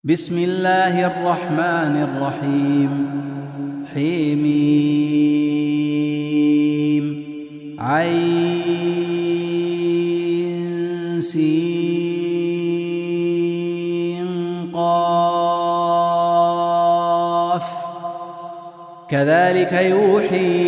بسم الله الرحمن الرحيم. حميم عين سين قاف كذلك يوحي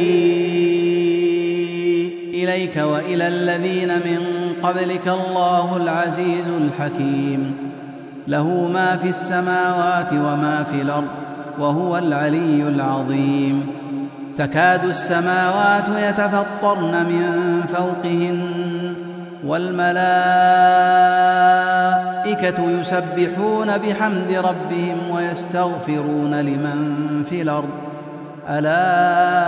إليك وإلى الذين من قبلك الله العزيز الحكيم له ما في السماوات وما في الأرض وهو العلي العظيم. تكاد السماوات يتفطرن من فوقهن والملائكة يسبحون بحمد ربهم ويستغفرون لمن في الأرض ألا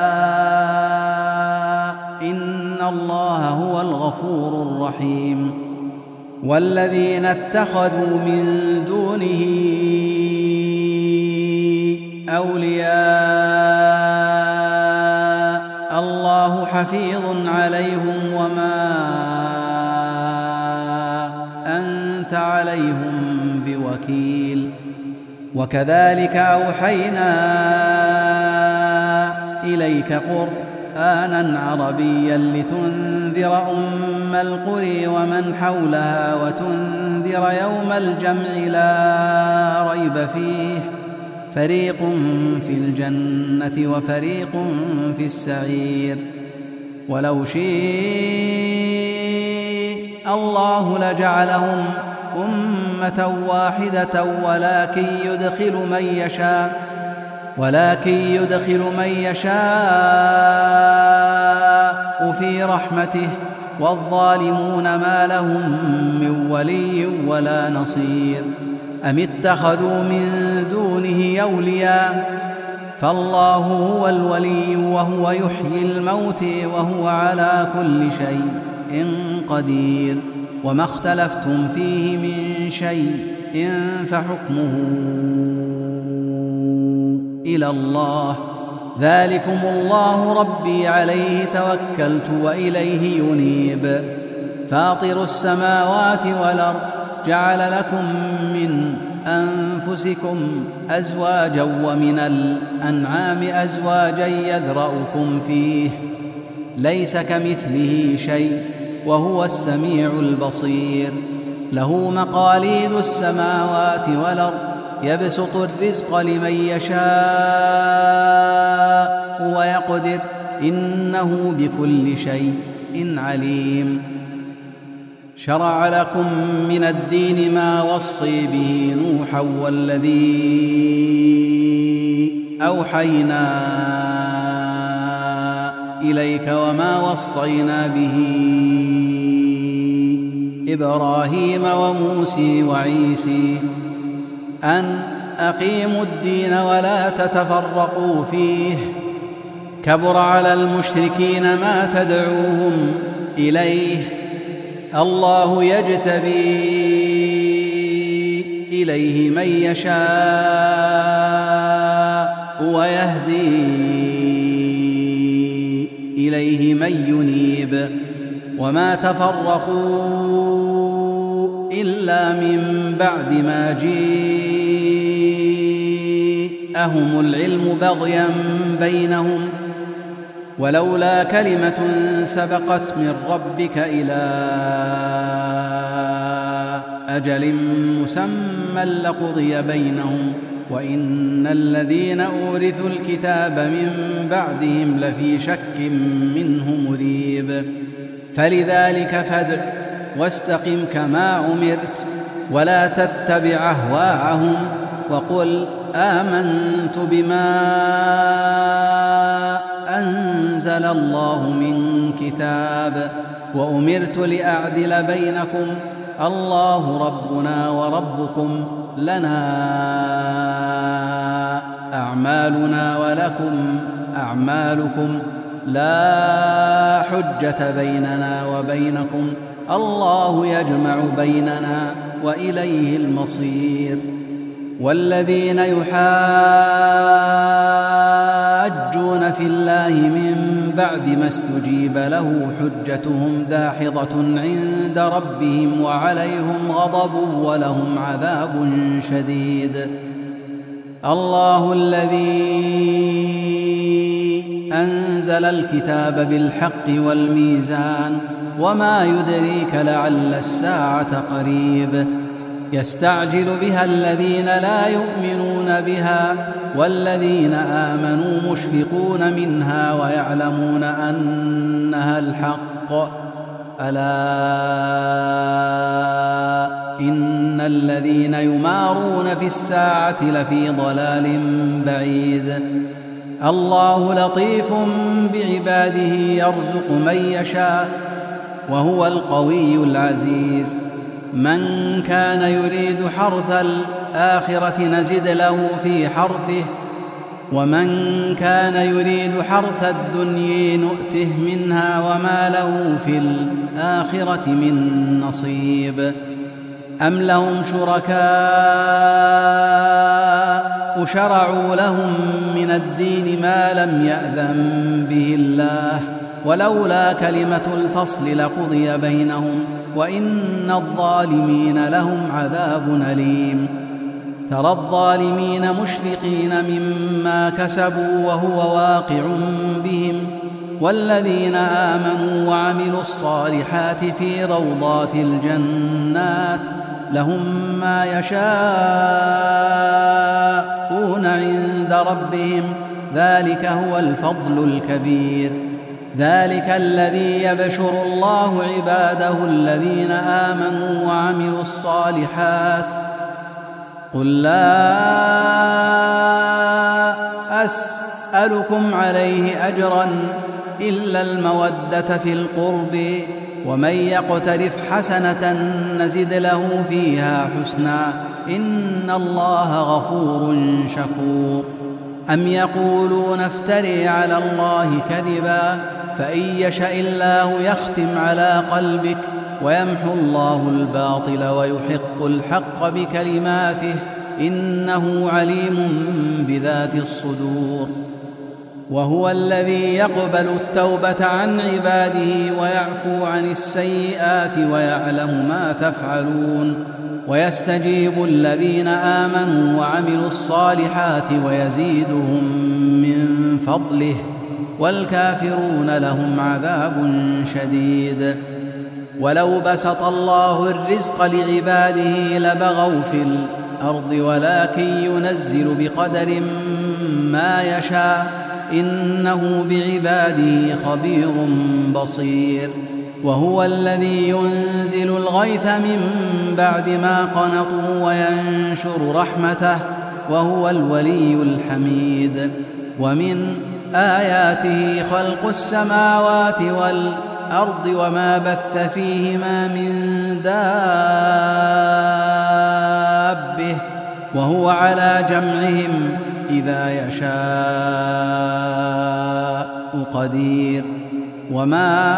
إن الله هو الغفور الرحيم. والذين اتخذوا من دونه أولياء الله حفيظ عليهم وما أنت عليهم بوكيل. وكذلك أوحينا إليك قرآنا عربيا لتنذر أم القرى ومن حولها وتنذر يوم الجمع لا ريب فيه فريق في الجنة وفريق في السعير. ولو شاء الله لجعلهم أمة واحدة ولكن يدخل من يشاء في رحمته والظالمون ما لهم من ولي ولا نصير. أم اتخذوا من دونه أولياء فالله هو الولي وهو يحيي الموت وهو على كل شيء قدير. وما اختلفتم فيه من شيء فحكمه إلى الله ذلكم الله ربي عليه توكلت وإليه ينيب. فاطر السماوات والأرض جعل لكم من أنفسكم أزواجا ومن الأنعام أزواجا يذرأكم فيه ليس كمثله شيء وهو السميع البصير. له مقاليد السماوات والأرض يبسط الرزق لمن يشاء ويقدر إنه بكل شيء عليم. شرع لكم من الدين ما وصي به نوحا والذي أوحينا إليك وما وصينا به إبراهيم وموسى وعيسى أن أقيموا الدين ولا تتفرقوا فيه كبر على المشركين ما تدعوهم إليه الله يجتبي إليه من يشاء ويهدي إليه من ينيب. وما تفرقوا إلا من بعد ما جاءهم العلم بغيا بينهم ولولا كلمة سبقت من ربك إلى أجل مسمى لقضي بينهم وإن الذين أورثوا الكتاب من بعدهم لفي شك منه مريب. فلذلك فادع واستقم كما أمرت ولا تتبع أهواءهم وقل آمنت بما أنزل الله من كتاب وأمرت لأعدل بينكم الله ربنا وربكم لنا أعمالنا ولكم أعمالكم لا حجة بيننا وبينكم الله يجمع بيننا وإليه المصير. والذين يحاجون يحاجون في الله من بعد ما استجيب له حجتهم داحضة عند ربهم وعليهم غضب ولهم عذاب شديد. الله الذي أنزل الكتاب بالحق والميزان وما يدريك لعل الساعة قريب. يستعجل بها الذين لا يؤمنون بها والذين آمنوا مشفقون منها ويعلمون أنها الحق. ألا إن الذين يمارون في الساعة لفي ضلال بعيد. الله لطيف بعباده يرزق من يشاء وهو القوي العزيز. من كان يريد حرث الآخرة نزد له في حرثه ومن كان يريد حرث الدنيا نؤته منها وما له في الآخرة من نصيب. أم لهم شركاء شرعوا لهم من الدين ما لم يأذن به الله ولولا كلمة الفصل لقضي بينهم وإن الظالمين لهم عذاب أليم. ترى الظالمين مشفقين مما كسبوا وهو واقع بهم والذين آمنوا وعملوا الصالحات في روضات الجنات لهم ما يشاءون عند ربهم ذلك هو الفضل الكبير. ذلك الذي يبشر الله عباده الذين آمنوا وعملوا الصالحات. قل لا أسألكم عليه أجرا إلا المودة في القرب ومن يقترف حسنة نزد له فيها حسنا إن الله غفور شكور. أم يقولون افتري على الله كذبا فإن يشاء الله يختم على قلبك ويمحو الله الباطل ويحق الحق بكلماته إنه عليم بذات الصدور. وهو الذي يقبل التوبة عن عباده ويعفو عن السيئات ويعلم ما تفعلون ويستجيب الذين آمنوا وعملوا الصالحات ويزيدهم من فضله والكافرون لهم عذاب شديد. ولو بسط الله الرزق لعباده لبغوا في الأرض ولكن ينزل بقدر ما يشاء إنه بعباده خبير بصير. وهو الذي ينزل الغيث من بعد ما قنطوا وينشر رحمته وهو الولي الحميد. ومن آياته خلق السماوات والأرض وما بث فيهما من دابة وهو على جمعهم إذا يشاء قدير. وما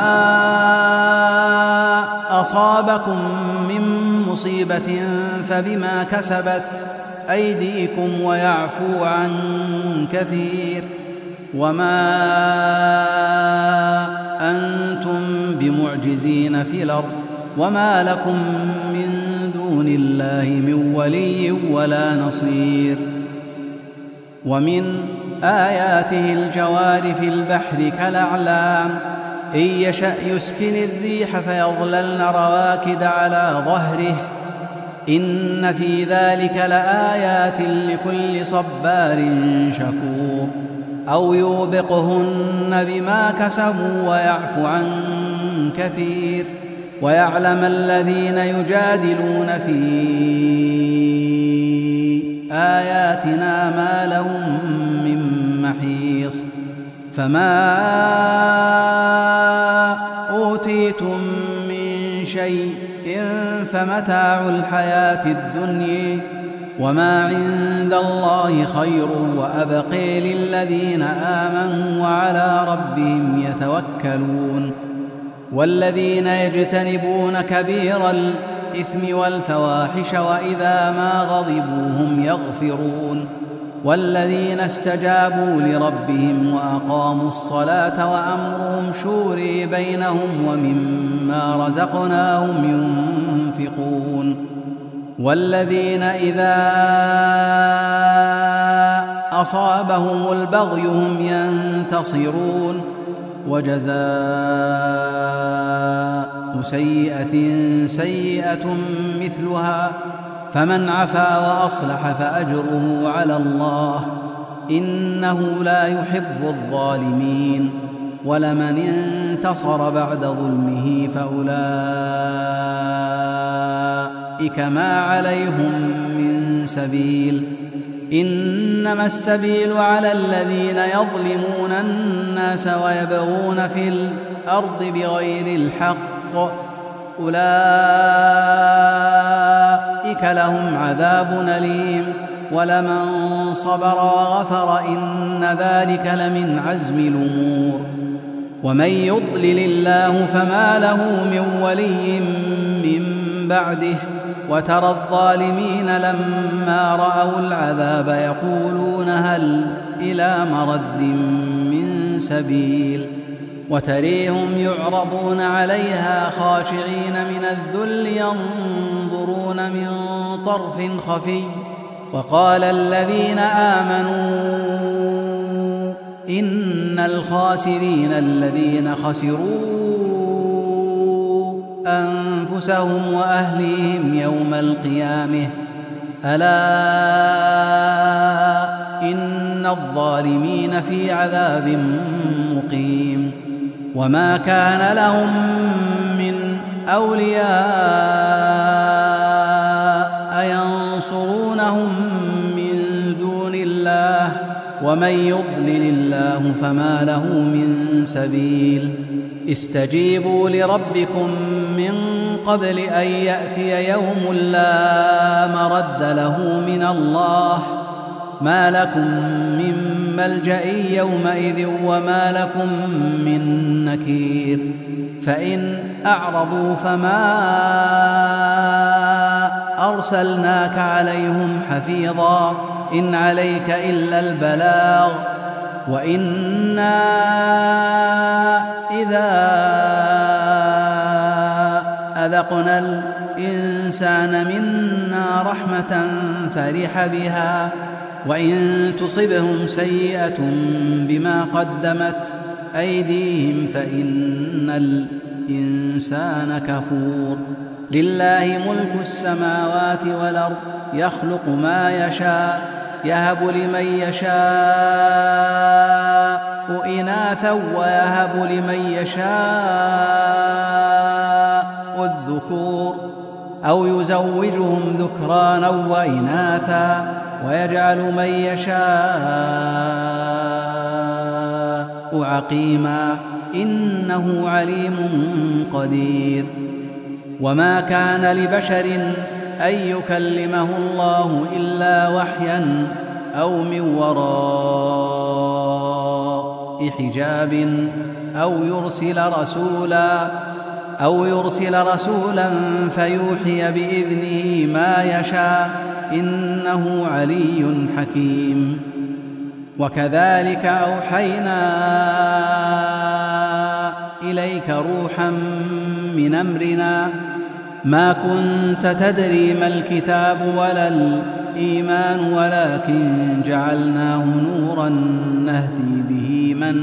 أصابكم من مصيبة فبما كسبت أيديكم ويعفو عن كثير. وما أنتم بمعجزين في الأرض وما لكم من دون الله من ولي ولا نصير. ومن آياته الجوار في البحر كالأعلام إن يشأ يسكن الريح فيظللن رواكد على ظهره إن في ذلك لآيات لكل صبار شكور. أو يوبقهن بما كسبوا ويعفو عن كثير ويعلم الذين يجادلون في آياتنا ما لهم من محيص. فما أوتيتم من شيء فمتاع الحياة الدنيا وما عند الله خير وأبقي للذين آمنوا وعلى ربهم يتوكلون. والذين يجتنبون كبير الإثم والفواحش وإذا ما غضبوا هم يغفرون والذين استجابوا لربهم وأقاموا الصلاة وأمرهم شورى بينهم ومما رزقناهم ينفقون والذين إذا أصابهم البغي هم ينتصرون وجزاء سيئة سيئة مثلها فمن عفا وأصلح فأجره على الله إنه لا يحب الظالمين ولمن انتصر بعد ظلمه فأولئك ما عليهم من سبيل إنما السبيل على الذين يظلمون الناس ويبغون في الأرض بغير الحق أولئك لهم عذاب أليم ولمن صبر وغفر إن ذلك لمن عزم الأمور ومن يضلل الله فما له من ولي من بعده وترى الظالمين لما رأوا العذاب يقولون هل إلى مرد من سبيل وتريهم يعرضون عليها خاشعين من الذل ينظرون من طرف خفي وقال الذين آمنوا إن الخاسرين الذين خسروا أنفسهم وأهليهم يوم القيامة ألا إن الظالمين في عذاب مقيم وما كان لهم من أولياء ينصرونهم من دون الله ومن يضلل الله فما له من سبيل استجيبوا لربكم من قبل أن يأتي يوم لا مرد له من الله ما لكم من ملجأ يومئذ وما لكم من نكير فإن أعرضوا فما أرسلناك عليهم حفيظا إن عليك إلا البلاغ وإنا إذا أذقنا الإنسان منا رحمة فرح بها وإن تصبهم سيئة بما قدمت أيديهم فإن الإنسان كفور لله ملك السماوات والأرض يخلق ما يشاء يهب لمن يشاء إناثا ويهب لمن يشاء الذكور أو يزوجهم ذكرانا وإناثا ويجعل من يشاء عقيما إنه عليم قدير وما كان لبشر أن يكلمه الله إلا وحيا أو من وراء حجاب أو يرسل رسولا فيوحي بإذنه ما يشاء إنه علي حكيم وكذلك أوحينا إليك روحا من أمرنا ما كنت تدري ما الكتاب ولا الإيمان ولكن جعلناه نورا نهدي به من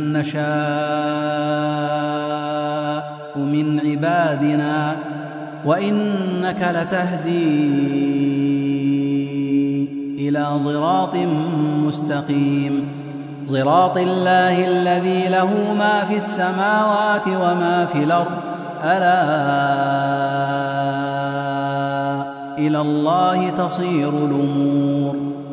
نشاء من عبادنا وإنك لتهدي إلى صراط مستقيم صراط الله الذي له ما في السماوات وما في الأرض ألا إلى الله تصير الأمور